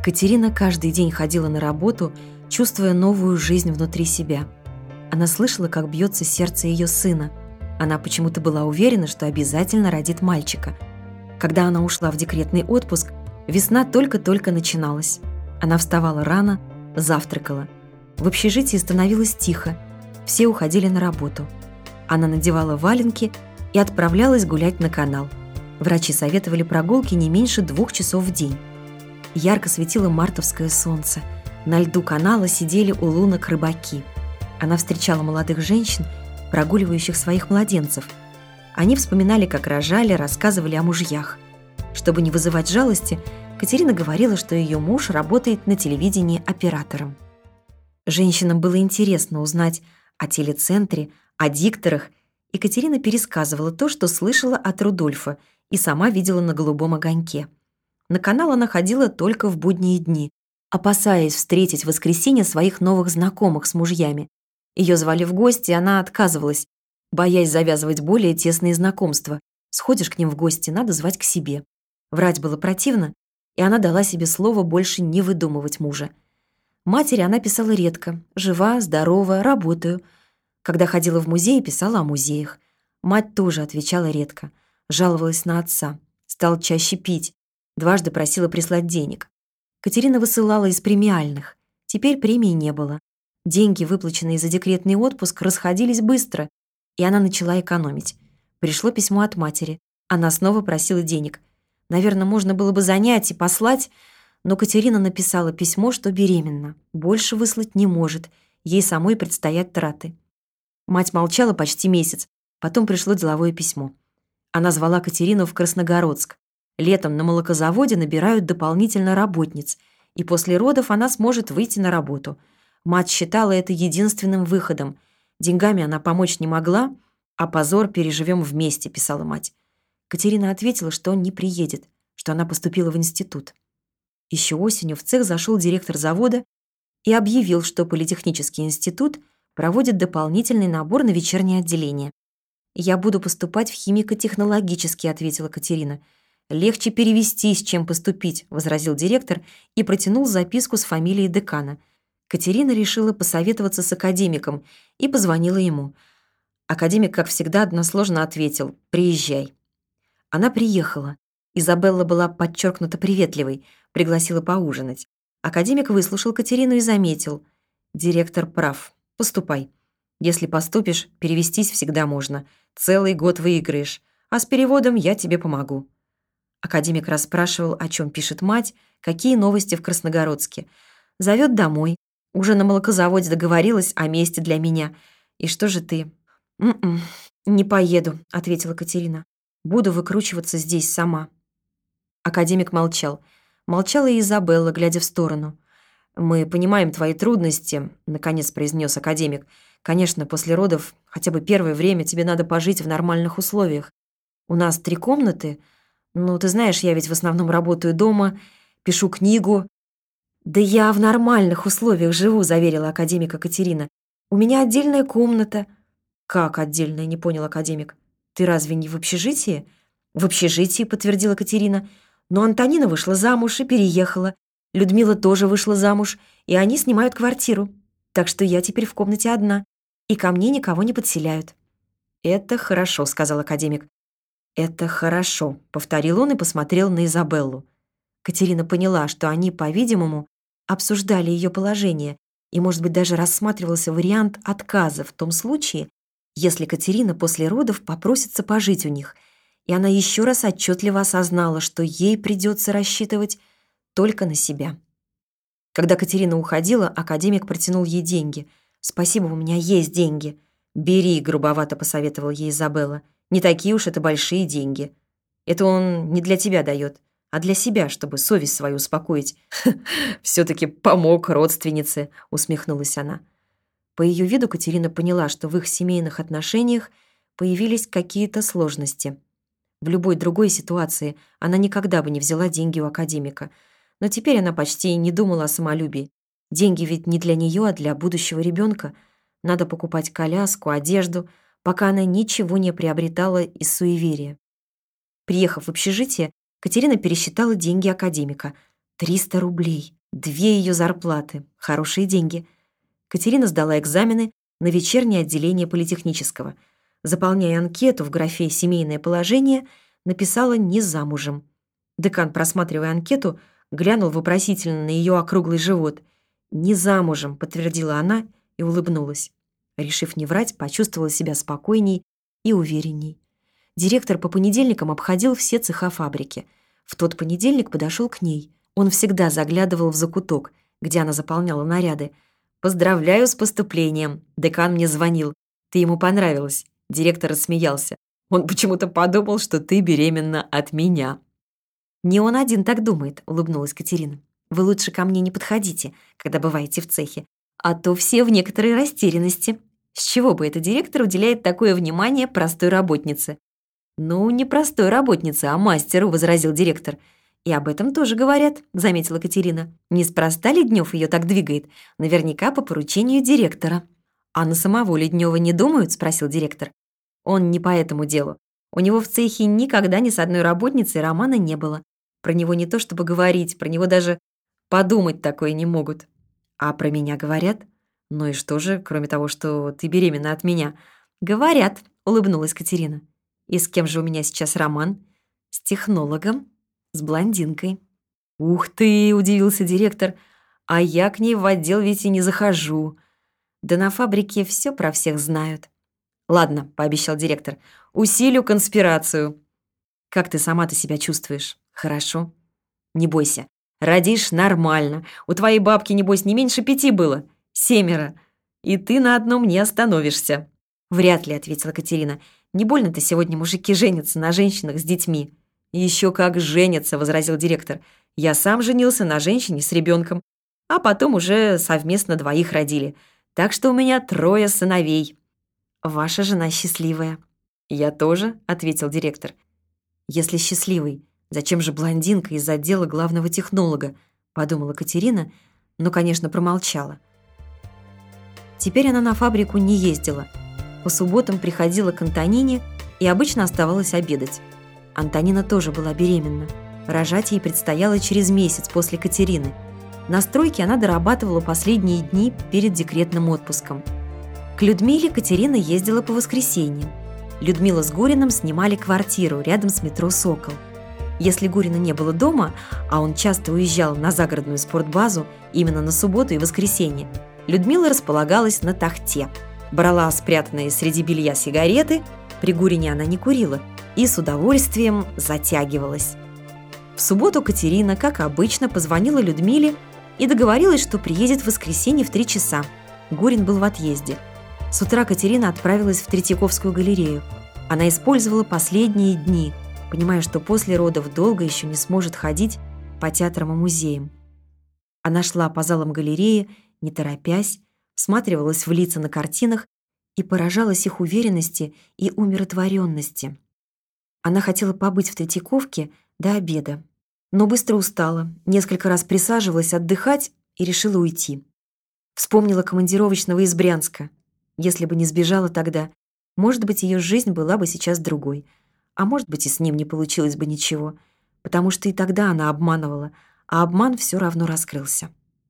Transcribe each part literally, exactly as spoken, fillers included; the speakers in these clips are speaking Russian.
Катерина каждый день ходила на работу, чувствуя новую жизнь внутри себя. Она слышала, как бьется сердце ее сына. Она почему-то была уверена, что обязательно родит мальчика. Когда она ушла в декретный отпуск, весна только-только начиналась. Она вставала рано, завтракала. В общежитии становилось тихо. Все уходили на работу. Она надевала валенки и отправлялась гулять на канал. Врачи советовали прогулки не меньше двух часов в день. Ярко светило мартовское солнце. На льду канала сидели у лунок рыбаки. Она встречала молодых женщин, прогуливающих своих младенцев. Они вспоминали, как рожали, рассказывали о мужьях. Чтобы не вызывать жалости, Катерина говорила, что ее муж работает на телевидении оператором. Женщинам было интересно узнать о телецентре, о дикторах, и Катерина пересказывала то, что слышала от Рудольфа и сама видела на голубом огоньке. На канал она ходила только в будние дни, опасаясь встретить в воскресенье своих новых знакомых с мужьями. Ее звали в гости, и она отказывалась, боясь завязывать более тесные знакомства. Сходишь к ним в гости, надо звать к себе. Врать было противно, и она дала себе слово больше не выдумывать мужа. Матери она писала редко. Жива, здорова, работаю. Когда ходила в музей, писала о музеях. Мать тоже отвечала редко. Жаловалась на отца. Стал чаще пить. Дважды просила прислать денег. Катерина высылала из премиальных. Теперь премии не было. Деньги, выплаченные за декретный отпуск, расходились быстро, и она начала экономить. Пришло письмо от матери. Она снова просила денег. Наверное, можно было бы занять и послать, но Катерина написала письмо, что беременна. Больше выслать не может. Ей самой предстоят траты. Мать молчала почти месяц. Потом пришло деловое письмо. Она звала Катерину в Красногородск. Летом на молокозаводе набирают дополнительно работниц, и после родов она сможет выйти на работу. Мать считала это единственным выходом. Деньгами она помочь не могла, а позор переживем вместе, писала мать. Катерина ответила, что он не приедет, что она поступила в институт. Еще осенью в цех зашел директор завода и объявил, что Политехнический институт проводит дополнительный набор на вечернее отделение. «Я буду поступать в химико-технологический», — ответила Катерина. «Легче перевестись, чем поступить», — возразил директор и протянул записку с фамилией декана. Катерина решила посоветоваться с академиком и позвонила ему. Академик, как всегда, односложно ответил «Приезжай». Она приехала. Изабелла была подчеркнуто приветливой, пригласила поужинать. Академик выслушал Катерину и заметил. «Директор прав. Поступай. Если поступишь, перевестись всегда можно. Целый год выиграешь. А с переводом я тебе помогу». Академик расспрашивал, о чем пишет мать, какие новости в Красногородске. Зовет домой. Уже на молокозаводе договорилась о месте для меня. И что же ты? «М-м, не поеду», — ответила Катерина. «Буду выкручиваться здесь сама». Академик молчал. Молчала и Изабелла, глядя в сторону. «Мы понимаем твои трудности», — наконец произнес академик. «Конечно, после родов хотя бы первое время тебе надо пожить в нормальных условиях. У нас три комнаты. Ну, ты знаешь, я ведь в основном работаю дома, пишу книгу». «Да я в нормальных условиях живу», — заверила академика Катерина. «У меня отдельная комната». «Как отдельная?» — не понял академик. «Ты разве не в общежитии?» «В общежитии», — подтвердила Катерина. «Но Антонина вышла замуж и переехала. Людмила тоже вышла замуж, и они снимают квартиру. Так что я теперь в комнате одна, и ко мне никого не подселяют». «Это хорошо», — сказал академик. «Это хорошо», — повторил он и посмотрел на Изабеллу. Катерина поняла, что они, по-видимому, обсуждали ее положение, и, может быть, даже рассматривался вариант отказа в том случае, если Катерина после родов попросится пожить у них, и она еще раз отчетливо осознала, что ей придется рассчитывать только на себя. Когда Катерина уходила, академик протянул ей деньги. «Спасибо, у меня есть деньги». «Бери», — грубовато посоветовала ей Изабелла. «Не такие уж это большие деньги. Это он не для тебя дает, а для себя, чтобы совесть свою успокоить». «Все-таки помог родственнице», — усмехнулась она. По ее виду Катерина поняла, что в их семейных отношениях появились какие-то сложности. В любой другой ситуации она никогда бы не взяла деньги у академика. Но теперь она почти и не думала о самолюбии. Деньги ведь не для нее, а для будущего ребенка. Надо покупать коляску, одежду, пока она ничего не приобретала из суеверия. Приехав в общежитие, Катерина пересчитала деньги академика. Триста рублей. Две ее зарплаты. Хорошие деньги. Катерина сдала экзамены на вечернее отделение политехнического. Заполняя анкету в графе «Семейное положение», написала «не замужем». Декан, просматривая анкету, глянул вопросительно на ее округлый живот. «Не замужем», — подтвердила она и улыбнулась. Решив не врать, почувствовала себя спокойней и уверенней. Директор по понедельникам обходил все цеха фабрики. В тот понедельник подошел к ней. Он всегда заглядывал в закуток, где она заполняла наряды. «Поздравляю с поступлением. Декан мне звонил. Ты ему понравилась». Директор рассмеялся. «Он почему-то подумал, что ты беременна от меня». «Не он один так думает», — улыбнулась Катерина. «Вы лучше ко мне не подходите, когда бываете в цехе, а то все в некоторой растерянности. С чего бы это директор уделяет такое внимание простой работнице?» «Ну, не простой работнице, а мастеру», — возразил директор. «И об этом тоже говорят», — заметила Катерина. «Неспроста Леднев ее так двигает, наверняка по поручению директора». «А на самого Леднева не думают?» — спросил директор. «Он не по этому делу. У него в цехе никогда ни с одной работницей романа не было. Про него не то чтобы говорить, про него даже подумать такое не могут. А про меня говорят? Ну и что же, кроме того, что ты беременна от меня?» «Говорят», — улыбнулась Катерина. «И с кем же у меня сейчас роман?» «С технологом, с блондинкой». «Ух ты!» — удивился директор. «А я к ней в отдел ведь и не захожу». «Да на фабрике все про всех знают». «Ладно», — пообещал директор, — «усилю конспирацию». «Как ты сама-то себя чувствуешь?» «Хорошо». «Не бойся. Родишь нормально. У твоей бабки, небось, не меньше пяти было. Семеро. И ты на одном не остановишься». «Вряд ли», — ответила Катерина. «Не больно-то сегодня мужики женятся на женщинах с детьми». «Еще как женятся», — возразил директор. «Я сам женился на женщине с ребенком, а потом уже совместно двоих родили. Так что у меня трое сыновей». «Ваша жена счастливая». «Я тоже», — ответил директор. «Если счастливый, зачем же блондинка из отдела главного технолога?» — подумала Катерина, но, конечно, промолчала. Теперь она на фабрику не ездила. По субботам приходила к Антонине и обычно оставалась обедать. Антонина тоже была беременна. Рожать ей предстояло через месяц после Катерины. На стройке она дорабатывала последние дни перед декретным отпуском. К Людмиле Катерина ездила по воскресеньям. Людмила с Гуриным снимали квартиру рядом с метро «Сокол». Если Гурина не было дома, а он часто уезжал на загородную спортбазу именно на субботу и воскресенье, Людмила располагалась на тахте, брала спрятанные среди белья сигареты, при Гурине она не курила, и с удовольствием затягивалась. В субботу Катерина, как обычно, позвонила Людмиле и договорилась, что приедет в воскресенье в три часа. Гурин был в отъезде. С утра Катерина отправилась в Третьяковскую галерею. Она использовала последние дни, понимая, что после родов долго еще не сможет ходить по театрам и музеям. Она шла по залам галереи, не торопясь, всматривалась в лица на картинах и поражалась их уверенности и умиротворенности. Она хотела побыть в Третьяковке до обеда, но быстро устала, несколько раз присаживалась отдыхать и решила уйти. Вспомнила командировочного из Брянска. Если бы не сбежала тогда, может быть, ее жизнь была бы сейчас другой. А может быть, и с ним не получилось бы ничего, потому что и тогда она обманывала, а обман все равно раскрылся.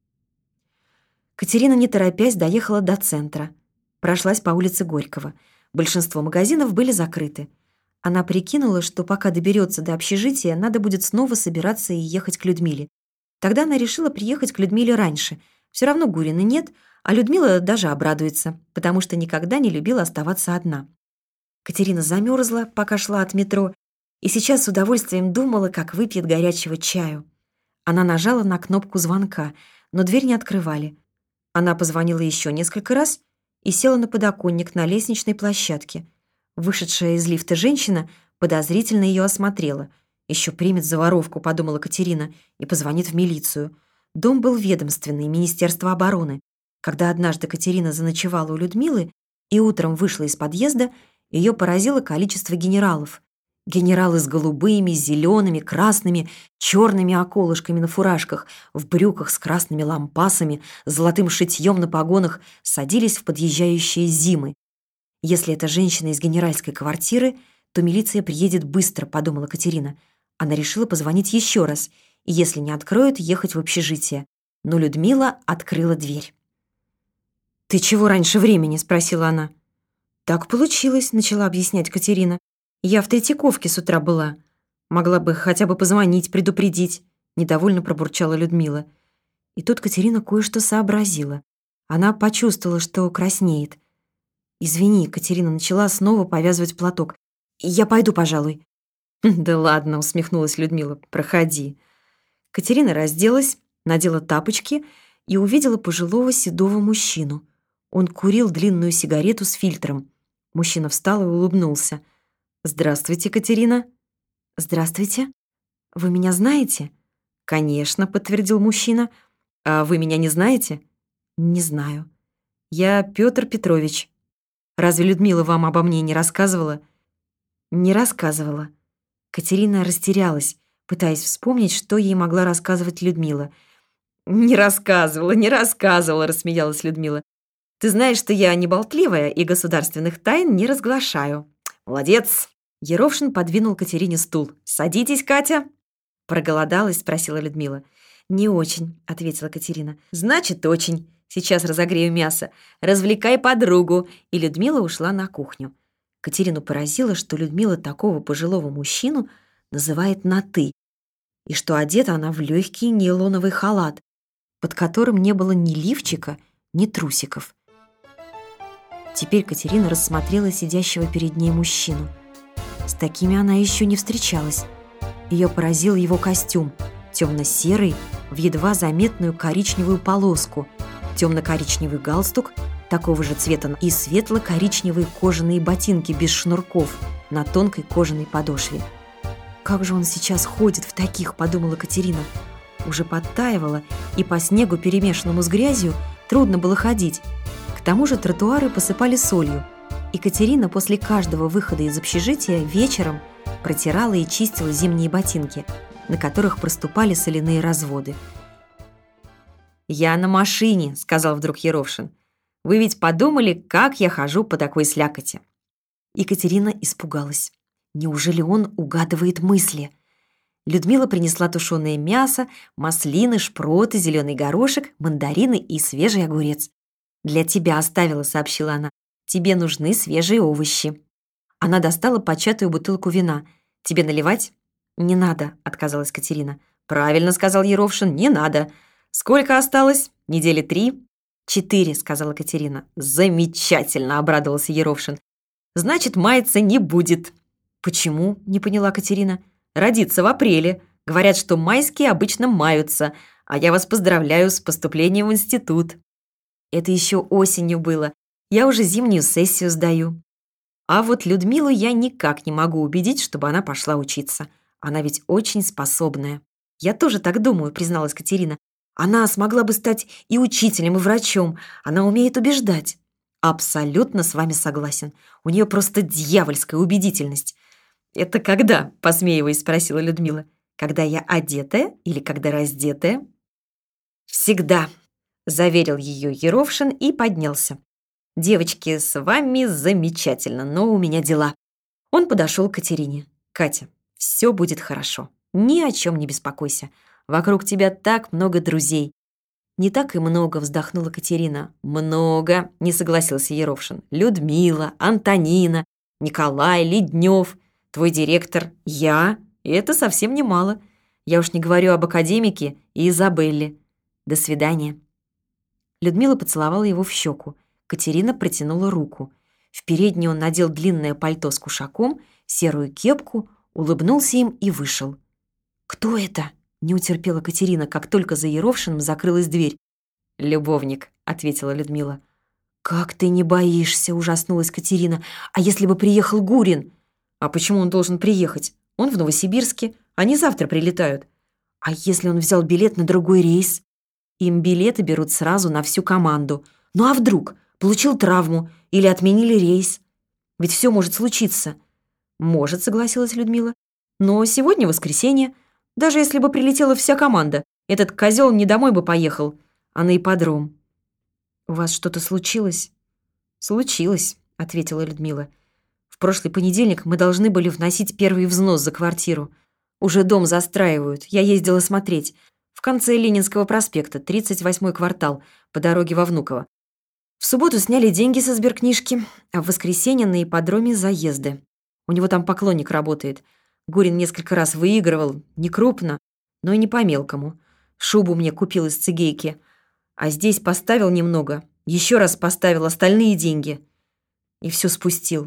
Катерина, не торопясь, доехала до центра. Прошлась по улице Горького. Большинство магазинов были закрыты. Она прикинула, что пока доберется до общежития, надо будет снова собираться и ехать к Людмиле. Тогда она решила приехать к Людмиле раньше. Все равно Гурина нет, а Людмила даже обрадуется, потому что никогда не любила оставаться одна. Катерина замерзла, пока шла от метро, и сейчас с удовольствием думала, как выпьет горячего чаю. Она нажала на кнопку звонка, но дверь не открывали. Она позвонила еще несколько раз и села на подоконник на лестничной площадке. Вышедшая из лифта женщина подозрительно ее осмотрела. «Еще примет за воровку», — подумала Катерина, и позвонит в милицию. Дом был ведомственный, Министерство обороны. Когда однажды Катерина заночевала у Людмилы и утром вышла из подъезда, ее поразило количество генералов. Генералы с голубыми, зелеными, красными, черными околышками на фуражках, в брюках с красными лампасами, с золотым шитьем на погонах садились в подъезжающие зимы. «Если это женщина из генеральской квартиры, то милиция приедет быстро», — подумала Катерина. Она решила позвонить еще раз и, если не откроют, ехать в общежитие. Но Людмила открыла дверь. «Ты чего раньше времени?» — спросила она. «Так получилось», — начала объяснять Катерина. «Я в Третьяковке с утра была. Могла бы хотя бы позвонить, предупредить», — недовольно пробурчала Людмила. И тут Катерина кое-что сообразила. Она почувствовала, что краснеет. «Извини», — Катерина начала снова повязывать платок. «Я пойду, пожалуй». «Да ладно», — усмехнулась Людмила. «Проходи». Катерина разделась, надела тапочки и увидела пожилого седого мужчину. Он курил длинную сигарету с фильтром. Мужчина встал и улыбнулся. «Здравствуйте, Катерина». «Здравствуйте. Вы меня знаете?» «Конечно», — подтвердил мужчина. «А вы меня не знаете?» «Не знаю». «Я Петр Петрович. Разве Людмила вам обо мне не рассказывала?» «Не рассказывала». Катерина растерялась, пытаясь вспомнить, что ей могла рассказывать Людмила. «Не рассказывала, не рассказывала», — рассмеялась Людмила. «Ты знаешь, что я не болтливая и государственных тайн не разглашаю». «Молодец!» Ерошин подвинул Катерине стул. «Садитесь, Катя!» «Проголодалась?» — спросила Людмила. «Не очень», — ответила Катерина. «Значит, очень. Сейчас разогрею мясо. Развлекай подругу». И Людмила ушла на кухню. Катерину поразило, что Людмила такого пожилого мужчину называет на «ты», и что одета она в легкий нейлоновый халат, под которым не было ни лифчика, ни трусиков. Теперь Катерина рассмотрела сидящего перед ней мужчину. С такими она еще не встречалась. Ее поразил его костюм, темно-серый, в едва заметную коричневую полоску, темно-коричневый галстук, такого же цвета, и светло-коричневые кожаные ботинки без шнурков на тонкой кожаной подошве. «Как же он сейчас ходит в таких?» — подумала Катерина. Уже подтаивало, и по снегу, перемешанному с грязью, трудно было ходить. К тому же тротуары посыпали солью, и Катерина после каждого выхода из общежития вечером протирала и чистила зимние ботинки, на которых проступали соляные разводы. «Я на машине», — сказал вдруг Ерошин. «Вы ведь подумали, как я хожу по такой слякоти?» Екатерина испугалась. Неужели он угадывает мысли? Людмила принесла тушеное мясо, маслины, шпроты, зеленый горошек, мандарины и свежий огурец. «Для тебя оставила», — сообщила она. «Тебе нужны свежие овощи». Она достала початую бутылку вина. «Тебе наливать?» «Не надо», — отказалась Катерина. «Правильно», — сказал Ерошин, — «не надо. Сколько осталось? Недели три?» «Четыре», — сказала Катерина. «Замечательно», — обрадовался Ерошин. «Значит, маяться не будет». «Почему?» — не поняла Катерина. «Родится в апреле. Говорят, что майские обычно маются, а я вас поздравляю с поступлением в институт». «Это еще осенью было. Я уже зимнюю сессию сдаю». «А вот Людмилу я никак не могу убедить, чтобы она пошла учиться. Она ведь очень способная». «Я тоже так думаю», — призналась Катерина. «Она смогла бы стать и учителем, и врачом. Она умеет убеждать». «Абсолютно с вами согласен. У нее просто дьявольская убедительность». «Это когда?» — посмеиваясь, спросила Людмила. «Когда я одетая или когда раздетая?» «Всегда», — заверил ее Ерошин и поднялся. «Девочки, с вами замечательно, но у меня дела». Он подошел к Катерине. «Катя, все будет хорошо. Ни о чем не беспокойся. Вокруг тебя так много друзей». «Не так и много», — вздохнула Катерина. «Много», — не согласился Ерошин. «Людмила, Антонина, Николай, Леднев, твой директор, я. И это совсем немало. Я уж не говорю об академике и Изабелле. До свидания». Людмила поцеловала его в щеку. Катерина протянула руку. В передней он надел длинное пальто с кушаком, серую кепку, улыбнулся им и вышел. «Кто это?» — не утерпела Катерина, как только за Ерошиным закрылась дверь. «Любовник», — ответила Людмила. «Как ты не боишься?» — ужаснулась Катерина. «А если бы приехал Гурин?» «А почему он должен приехать? Он в Новосибирске, они завтра прилетают». «А если он взял билет на другой рейс?» «Им билеты берут сразу на всю команду. Ну а вдруг? Получил травму или отменили рейс? Ведь все может случиться». «Может», — согласилась Людмила. «Но сегодня воскресенье. Даже если бы прилетела вся команда, этот козел не домой бы поехал, а на ипподром». «У вас что-то случилось?» «Случилось», — ответила Людмила. «В прошлый понедельник мы должны были вносить первый взнос за квартиру. Уже дом застраивают, я ездила смотреть. В конце Ленинского проспекта, тридцать восьмой квартал, по дороге во Внуково. В субботу сняли деньги со сберкнижки, а в воскресенье на ипподроме заезды. У него там поклонник работает. Гурин несколько раз выигрывал, не крупно, но и не по-мелкому. Шубу мне купил из цигейки. А здесь поставил немного, еще раз поставил остальные деньги. И все спустил.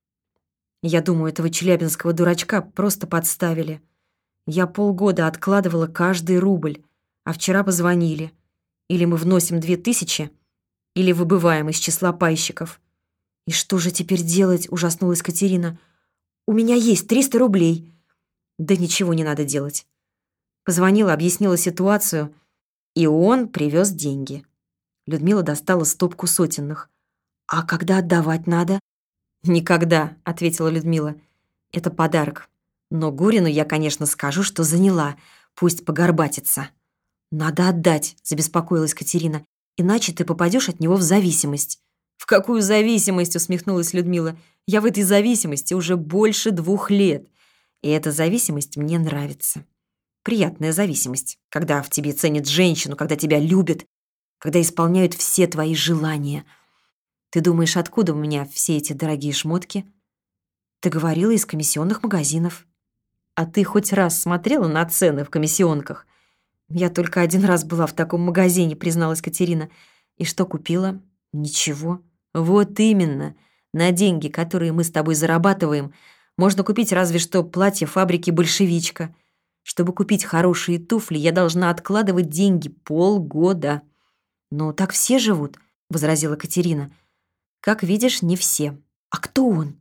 Я думаю, этого челябинского дурачка просто подставили. Я полгода откладывала каждый рубль, а вчера позвонили. Или мы вносим две тысячи, или выбываем из числа пайщиков. «И что же теперь делать?» – ужаснулась Катерина. «У меня есть триста рублей». «Да ничего не надо делать». Позвонила, объяснила ситуацию, и он привез деньги. Людмила достала стопку сотенных. «А когда отдавать надо?» «Никогда», — ответила Людмила. «Это подарок. Но Гурину я, конечно, скажу, что заняла. Пусть погорбатится». «Надо отдать», — забеспокоилась Катерина. «Иначе ты попадешь от него в зависимость». «В какую зависимость?» — усмехнулась Людмила. «Я в этой зависимости уже больше двух лет. И эта зависимость мне нравится. Приятная зависимость, когда в тебе ценят женщину, когда тебя любят, когда исполняют все твои желания. Ты думаешь, откуда у меня все эти дорогие шмотки? Ты говорила, из комиссионных магазинов. А ты хоть раз смотрела на цены в комиссионках? Я только один раз была в таком магазине, призналась Катерина. И что купила? Ничего. Вот именно. На деньги, которые мы с тобой зарабатываем, можно купить разве что платье фабрики «Большевичка». Чтобы купить хорошие туфли, я должна откладывать деньги полгода. «Но так все живут», — возразила Катерина. «Как видишь, не все. А кто он?»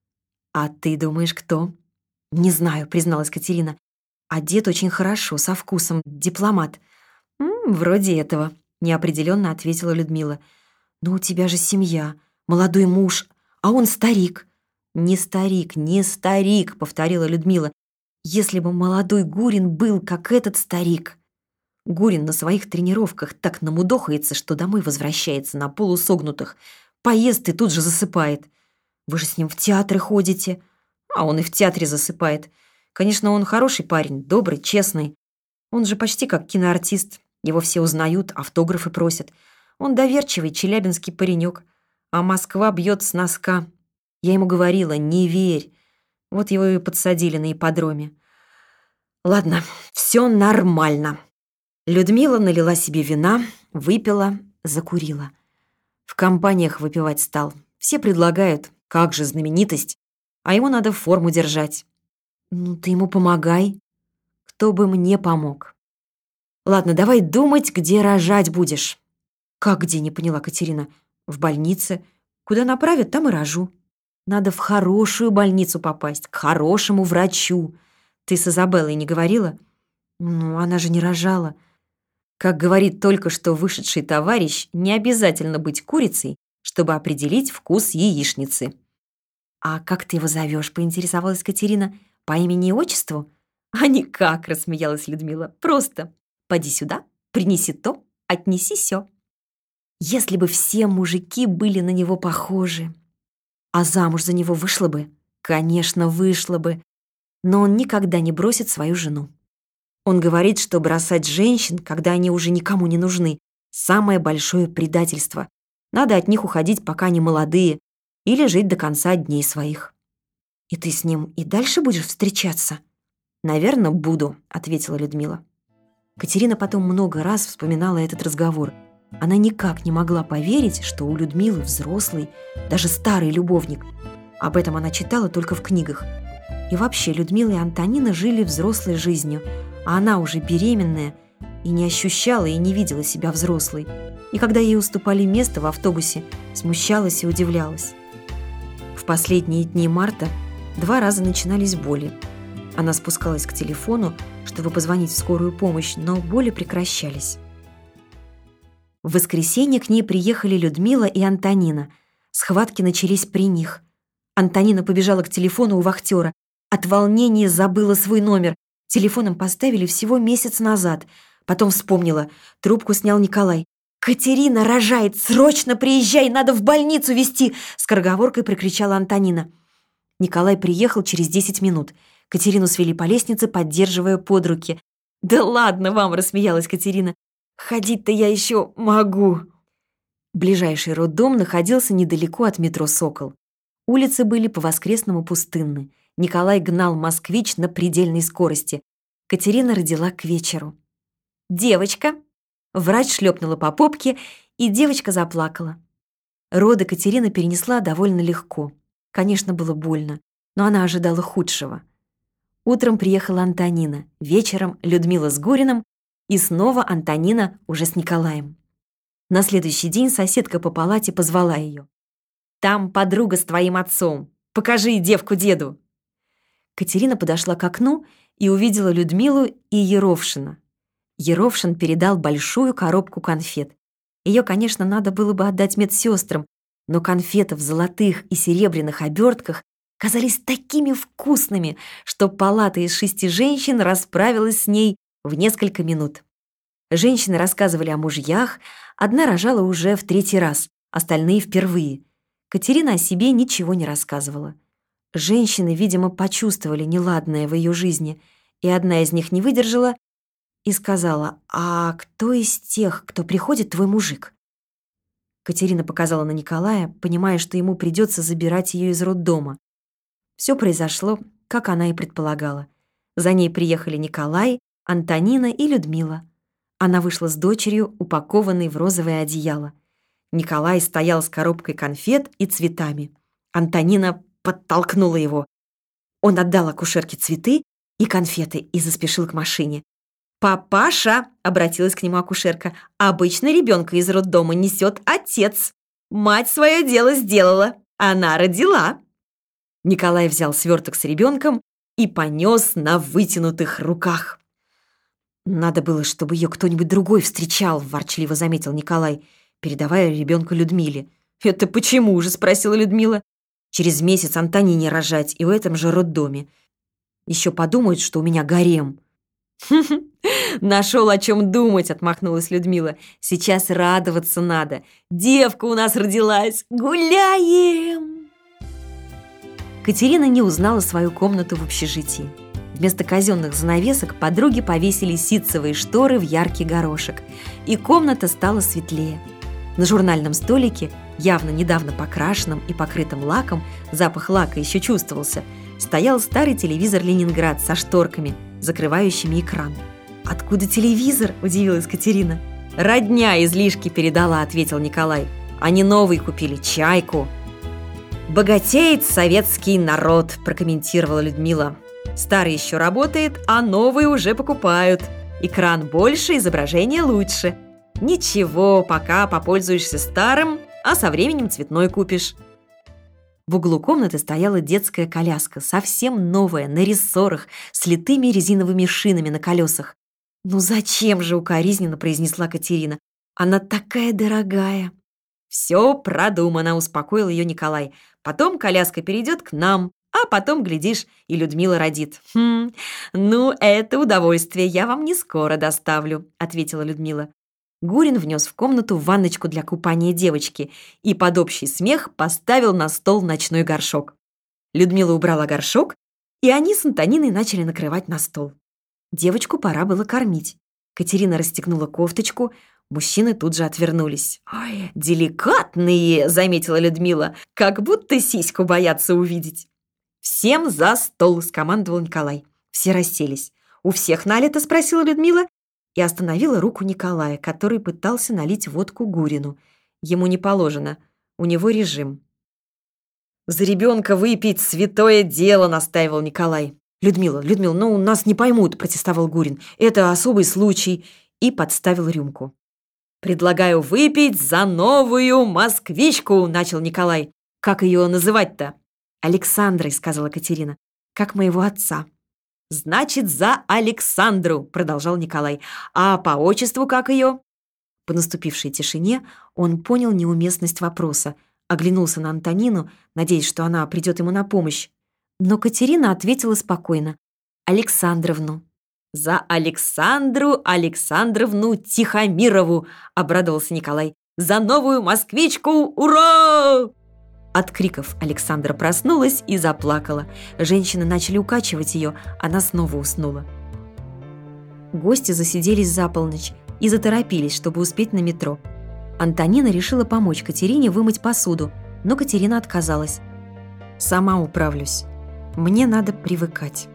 «А ты думаешь, кто?» «Не знаю», — призналась Катерина. «Одет очень хорошо, со вкусом, дипломат». «М, «Вроде этого», — неопределенно ответила Людмила. «Но у тебя же семья, молодой муж, а он старик». «Не старик, не старик», — повторила Людмила. «Если бы молодой Гурин был, как этот старик». Гурин на своих тренировках так намудохается, что домой возвращается на полусогнутых. Поест и тут же засыпает. Вы же с ним в театры ходите. А он и в театре засыпает. Конечно, он хороший парень, добрый, честный. Он же почти как киноартист. Его все узнают, автографы просят. Он доверчивый, челябинский паренек. А Москва бьет с носка. Я ему говорила, не верь. Вот его и подсадили на ипподроме. Ладно, все нормально. Людмила налила себе вина, выпила, закурила. В компаниях выпивать стал. Все предлагают, как же знаменитость, а ему надо форму держать. Ну, ты ему помогай. Кто бы мне помог? Ладно, давай думать, где рожать будешь. Как где, не поняла Катерина. В больнице. Куда направят, там и рожу. Надо в хорошую больницу попасть, к хорошему врачу. Ты с Изабеллой не говорила? Ну, она же не рожала. Как говорит только что вышедший товарищ, не обязательно быть курицей, чтобы определить вкус яичницы. «А как ты его зовешь?» — поинтересовалась Катерина. «По имени и отчеству?» «А никак!» — рассмеялась Людмила. «Просто поди сюда, принеси то, отнеси сё». Если бы все мужики были на него похожи. А замуж за него вышла бы? Конечно, вышла бы. Но он никогда не бросит свою жену. Он говорит, что бросать женщин, когда они уже никому не нужны, самое большое предательство. Надо от них уходить, пока они молодые, или жить до конца дней своих. «И ты с ним и дальше будешь встречаться?» «Наверное, буду», — ответила Людмила. Катерина потом много раз вспоминала этот разговор. Она никак не могла поверить, что у Людмилы взрослый, даже старый любовник. Об этом она читала только в книгах. И вообще Людмила и Антонина жили взрослой жизнью, а она уже беременная и не ощущала и не видела себя взрослой. И когда ей уступали место в автобусе, смущалась и удивлялась. В последние дни марта два раза начинались боли. Она спускалась к телефону, чтобы позвонить в скорую помощь, но боли прекращались. В воскресенье к ней приехали Людмила и Антонина. Схватки начались при них. Антонина побежала к телефону у вахтера. От волнения забыла свой номер. Телефоном поставили всего месяц назад. Потом вспомнила. Трубку снял Николай. «Катерина рожает! Срочно приезжай! Надо в больницу везти!» Скороговоркой прикричала Антонина. Николай приехал через десять минут. Катерину свели по лестнице, поддерживая под руки. «Да ладно вам!» – рассмеялась Катерина. «Ходить-то я еще могу!» Ближайший роддом находился недалеко от метро «Сокол». Улицы были по-воскресному пустынны. Николай гнал «Москвич» на предельной скорости. Катерина родила к вечеру. «Девочка!» Врач шлепнула по попке, и девочка заплакала. Роды Катерина перенесла довольно легко. Конечно, было больно, но она ожидала худшего. Утром приехала Антонина, вечером Людмила с Гуриным, и снова Антонина уже с Николаем. На следующий день соседка по палате позвала ее. «Там подруга с твоим отцом. Покажи девку деду». Катерина подошла к окну и увидела Людмилу и Еровшина. Еровшин передал большую коробку конфет. Ее, конечно, надо было бы отдать медсестрам, но конфеты в золотых и серебряных обертках казались такими вкусными, что палата из шести женщин расправилась с ней в несколько минут. Женщины рассказывали о мужьях, одна рожала уже в третий раз, остальные впервые. Катерина о себе ничего не рассказывала. Женщины, видимо, почувствовали неладное в ее жизни, и одна из них не выдержала и сказала: «А кто из тех, кто приходит, твой мужик?» Катерина показала на Николая, понимая, что ему придется забирать ее из роддома. Все произошло, как она и предполагала. За ней приехали Николай, Антонина и Людмила. Она вышла с дочерью, упакованной в розовое одеяло. Николай стоял с коробкой конфет и цветами. Антонина подтолкнула его. Он отдал акушерке цветы и конфеты и заспешил к машине. «Папаша!» — обратилась к нему акушерка. «Обычно ребенка из роддома несет отец. Мать свое дело сделала. Она родила». Николай взял сверток с ребенком и понес на вытянутых руках. «Надо было, чтобы ее кто-нибудь другой встречал», — ворчливо заметил Николай, передавая ребенка Людмиле. «Это почему же?» — спросила Людмила. «Через месяц Антонине рожать и в этом же роддоме. Еще подумают, что у меня гарем». «Нашел о чем думать», — отмахнулась Людмила. «Сейчас радоваться надо. Девка у нас родилась. Гуляем!» Катерина не узнала свою комнату в общежитии. Вместо казенных занавесок подруги повесили ситцевые шторы в яркий горошек, и комната стала светлее. На журнальном столике, явно недавно покрашенном и покрытым лаком, запах лака еще чувствовался, стоял старый телевизор «Ленинград» со шторками, закрывающими экран. «Откуда телевизор?» – удивилась Катерина. «Родня излишки передала», – ответил Николай. «Они новый купили, чайку». «Богатеет советский народ», – прокомментировала Людмила. «Старый еще работает, а новый уже покупают. Экран больше, изображение лучше. Ничего, пока попользуешься старым, а со временем цветной купишь». В углу комнаты стояла детская коляска, совсем новая, на рессорах, с литыми резиновыми шинами на колесах. «Ну зачем же?» — укоризненно произнесла Катерина. «Она такая дорогая». «Все продумано», — успокоил ее Николай. «Потом коляска перейдет к нам, а потом, глядишь, и Людмила родит». «Хм, ну, это удовольствие я вам не скоро доставлю», — ответила Людмила. Гурин внес в комнату ванночку для купания девочки и под общий смех поставил на стол ночной горшок. Людмила убрала горшок, и они с Антониной начали накрывать на стол. Девочку пора было кормить. Катерина расстегнула кофточку, мужчины тут же отвернулись. «Ой, деликатные!» — заметила Людмила, «как будто сиську боятся увидеть». «Всем за стол!» — скомандовал Николай. Все расселись. «У всех налито?» — спросила Людмила и остановила руку Николая, который пытался налить водку Гурину. Ему не положено, у него режим. «За ребенка выпить святое дело», — настаивал Николай. «Людмила, Людмила, ну нас не поймут», — протестовал Гурин. «Это особый случай», и подставил рюмку. «Предлагаю выпить за новую москвичку», — начал Николай. «Как ее называть-то?» «Александрой», — сказала Катерина. «Как моего отца». «Значит, за Александру», — продолжал Николай. «А по отчеству как ее?» По наступившей тишине он понял неуместность вопроса, оглянулся на Антонину, надеясь, что она придет ему на помощь. Но Катерина ответила спокойно. «Александровну». «За Александру Александровну Тихомирову», — обрадовался Николай. «За новую москвичку! Ура!» От криков Александра проснулась и заплакала. Женщины начали укачивать ее, она снова уснула. Гости засиделись за полночь и заторопились, чтобы успеть на метро. Антонина решила помочь Катерине вымыть посуду, но Катерина отказалась. «Сама управлюсь. Мне надо привыкать».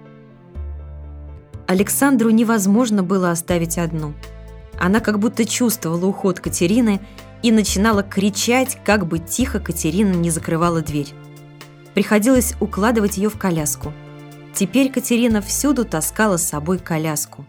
Александру невозможно было оставить одну. Она как будто чувствовала уход Катерины и начинала кричать, как бы тихо Катерина не закрывала дверь. Приходилось укладывать ее в коляску. Теперь Катерина всюду таскала с собой коляску.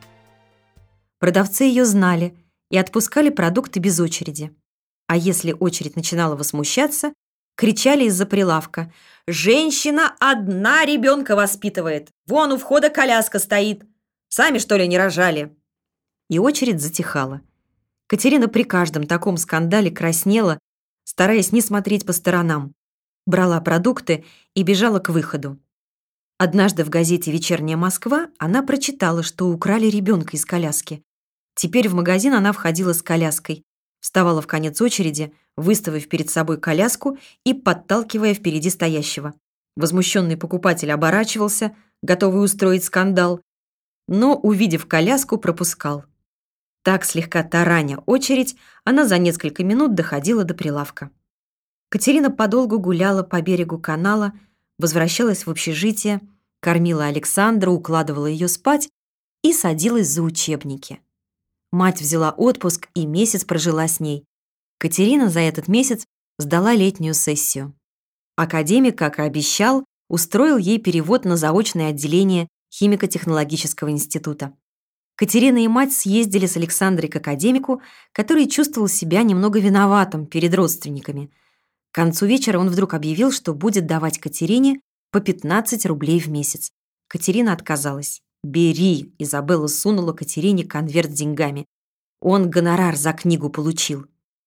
Продавцы ее знали и отпускали продукты без очереди. А если очередь начинала возмущаться, кричали из-за прилавка: «Женщина одна ребенка воспитывает! Вон у входа коляска стоит! Сами, что ли, не рожали?» И очередь затихала. Катерина при каждом таком скандале краснела, стараясь не смотреть по сторонам, брала продукты и бежала к выходу. Однажды в газете «Вечерняя Москва» она прочитала, что украли ребенка из коляски. Теперь в магазин она входила с коляской, вставала в конец очереди, выставив перед собой коляску и подталкивая впереди стоящего. Возмущенный покупатель оборачивался, готовый устроить скандал, но, увидев коляску, пропускал. Так, слегка тараня очередь, она за несколько минут доходила до прилавка. Катерина подолгу гуляла по берегу канала, возвращалась в общежитие, кормила Александру, укладывала ее спать и садилась за учебники. Мать взяла отпуск и месяц прожила с ней. Катерина за этот месяц сдала летнюю сессию. Академик, как и обещал, устроил ей перевод на заочное отделение химико-технологического института. Катерина и мать съездили с Александрой к академику, который чувствовал себя немного виноватым перед родственниками. К концу вечера он вдруг объявил, что будет давать Катерине по пятнадцать рублей в месяц. Катерина отказалась. «Бери!» — Изабелла сунула Катерине конверт с деньгами. Он гонорар за книгу получил.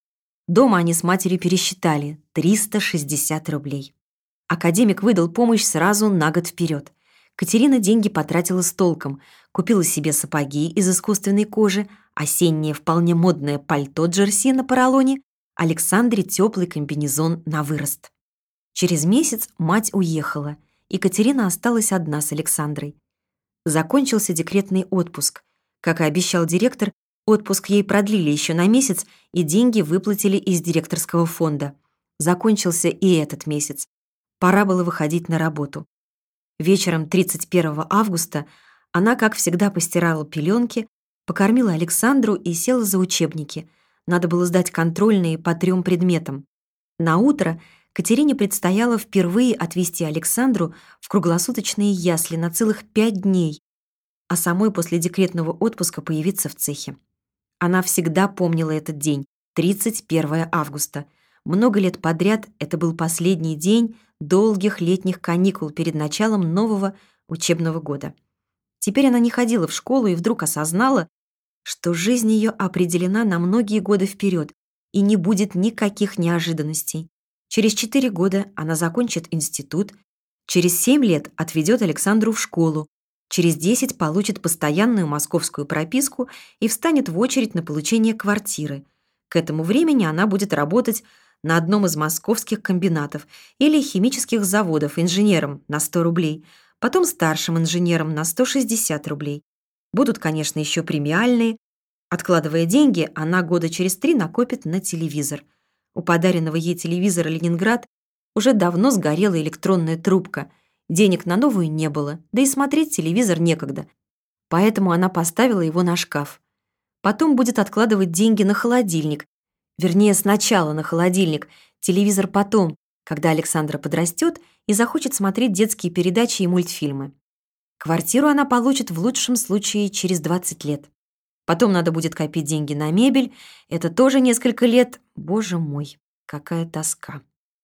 Дома они с матерью пересчитали — триста шестьдесят рублей. Академик выдал помощь сразу на год вперед. Катерина деньги потратила с толком, купила себе сапоги из искусственной кожи, осеннее вполне модное пальто джерси на поролоне, Александре теплый комбинезон на вырост. Через месяц мать уехала, и Катерина осталась одна с Александрой. Закончился декретный отпуск. Как и обещал директор, отпуск ей продлили еще на месяц, и деньги выплатили из директорского фонда. Закончился и этот месяц. Пора было выходить на работу. Вечером тридцать первого августа она, как всегда, постирала пеленки, покормила Александру и села за учебники. Надо было сдать контрольные по трем предметам. Наутро Катерине предстояло впервые отвезти Александру в круглосуточные ясли на целых пять дней, а самой после декретного отпуска появиться в цехе. Она всегда помнила этот день, тридцать первого августа. Много лет подряд это был последний день долгих летних каникул перед началом нового учебного года. Теперь она не ходила в школу и вдруг осознала, что жизнь ее определена на многие годы вперед и не будет никаких неожиданностей. Через четыре года она закончит институт, через семь лет отведет Александру в школу, через десять получит постоянную московскую прописку и встанет в очередь на получение квартиры. К этому времени она будет работать на одном из московских комбинатов или химических заводов инженером на сто рублей, потом старшим инженером на сто шестьдесят рублей. Будут, конечно, еще премиальные. Откладывая деньги, она года через три накопит на телевизор. У подаренного ей телевизора «Ленинград» уже давно сгорела электронная трубка. Денег на новую не было, да и смотреть телевизор некогда. Поэтому она поставила его на шкаф. Потом будет откладывать деньги на холодильник. Вернее, сначала на холодильник, телевизор потом, когда Александра подрастет и захочет смотреть детские передачи и мультфильмы. Квартиру она получит в лучшем случае через двадцать лет. Потом надо будет копить деньги на мебель. Это тоже несколько лет. Боже мой, какая тоска.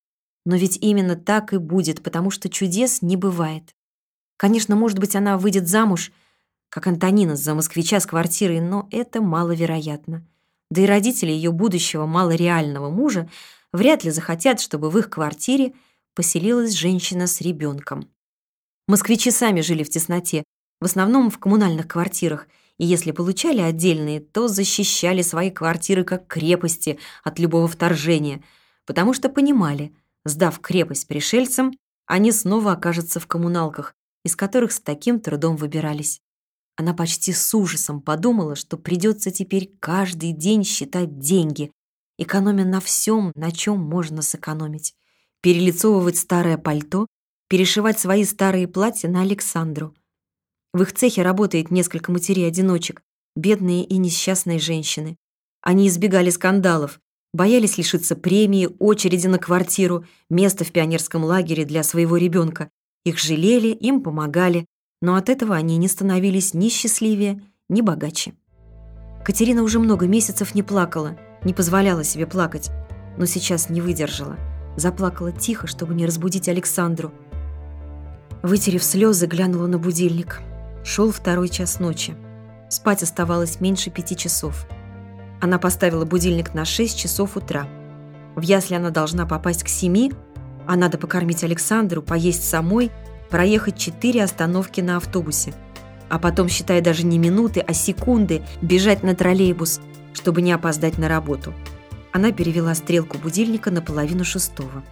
Но ведь именно так и будет, потому что чудес не бывает. Конечно, может быть, она выйдет замуж, как Антонина, за москвича с квартирой, но это маловероятно. Да и родители ее будущего малореального мужа вряд ли захотят, чтобы в их квартире поселилась женщина с ребенком. Москвичи сами жили в тесноте, в основном в коммунальных квартирах, и если получали отдельные, то защищали свои квартиры как крепости от любого вторжения, потому что понимали, Сдав крепость пришельцам, они снова окажутся в коммуналках, из которых с таким трудом выбирались. Она почти с ужасом подумала, что придется теперь каждый день считать деньги, экономя на всем, на чем можно сэкономить, перелицовывать старое пальто, перешивать свои старые платья на Александру. В их цехе работает несколько матерей-одиночек, бедные и несчастные женщины. Они избегали скандалов, боялись лишиться премии, очереди на квартиру, места в пионерском лагере для своего ребенка. Их жалели, им помогали, но от этого они не становились ни счастливее, ни богаче. Катерина уже много месяцев не плакала, не позволяла себе плакать, но сейчас не выдержала. Заплакала тихо, чтобы не разбудить Александру. Вытерев слезы, глянула на будильник. Шел второй час ночи. Спать оставалось меньше пяти часов. Она поставила будильник на шесть часов утра. В ясли она должна попасть к семи, а надо покормить Александру, поесть самой, проехать четыре остановки на автобусе, а потом, считая даже не минуты, а секунды, бежать на троллейбус, чтобы не опоздать на работу. Она перевела стрелку будильника на половину шестого.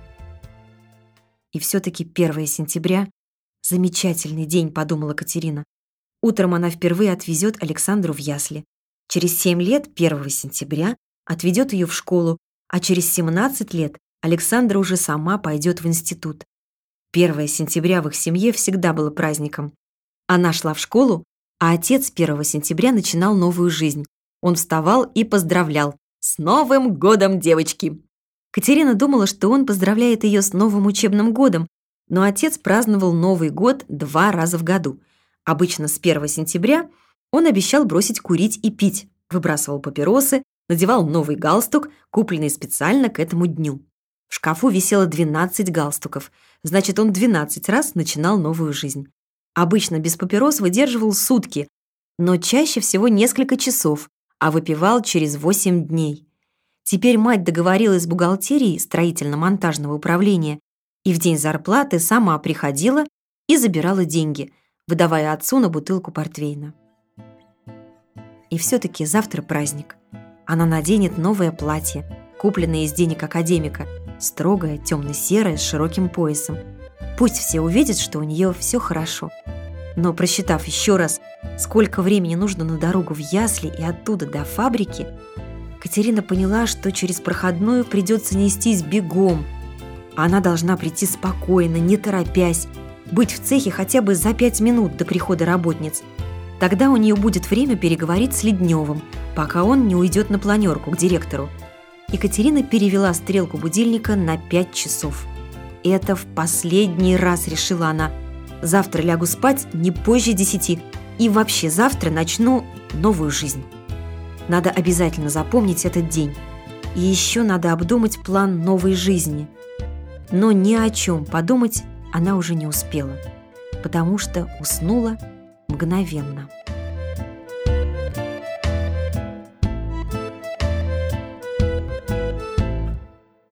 И все-таки первое сентября – замечательный день, подумала Катерина. Утром она впервые отвезет Александру в ясли. Через семь лет, первого сентября, отведет ее в школу, а через семнадцать лет Александра уже сама пойдет в институт. первое сентября в их семье всегда было праздником. Она шла в школу, а отец первого сентября начинал новую жизнь. Он вставал и поздравлял: «С Новым годом, девочки!» Катерина думала, что он поздравляет ее с новым учебным годом, но отец праздновал Новый год два раза в году. Обычно с первого сентября он обещал бросить курить и пить, выбрасывал папиросы, надевал новый галстук, купленный специально к этому дню. В шкафу висело двенадцать галстуков, значит, он двенадцать раз начинал новую жизнь. Обычно без папирос выдерживал сутки, но чаще всего несколько часов, а выпивал через восемь дней. Теперь мать договорилась с бухгалтерией строительно-монтажного управления и в день зарплаты сама приходила и забирала деньги, выдавая отцу на бутылку портвейна. И все-таки завтра праздник. Она наденет новое платье, купленное из денег академика, строгое, темно-серое, с широким поясом. Пусть все увидят, что у нее все хорошо. Но, просчитав еще раз, сколько времени нужно на дорогу в ясли и оттуда до фабрики, Катерина поняла, что через проходную придется нестись бегом. Она должна прийти спокойно, не торопясь, быть в цехе хотя бы за пять минут до прихода работниц. Тогда у нее будет время переговорить с Ледневым, пока он не уйдет на планерку к директору. Екатерина перевела стрелку будильника на пять часов. «Это в последний раз», — решила она. «Завтра лягу спать не позже десяти, и вообще завтра начну новую жизнь». Надо обязательно запомнить этот день. И еще надо обдумать план новой жизни. Но ни о чем подумать она уже не успела, потому что уснула мгновенно.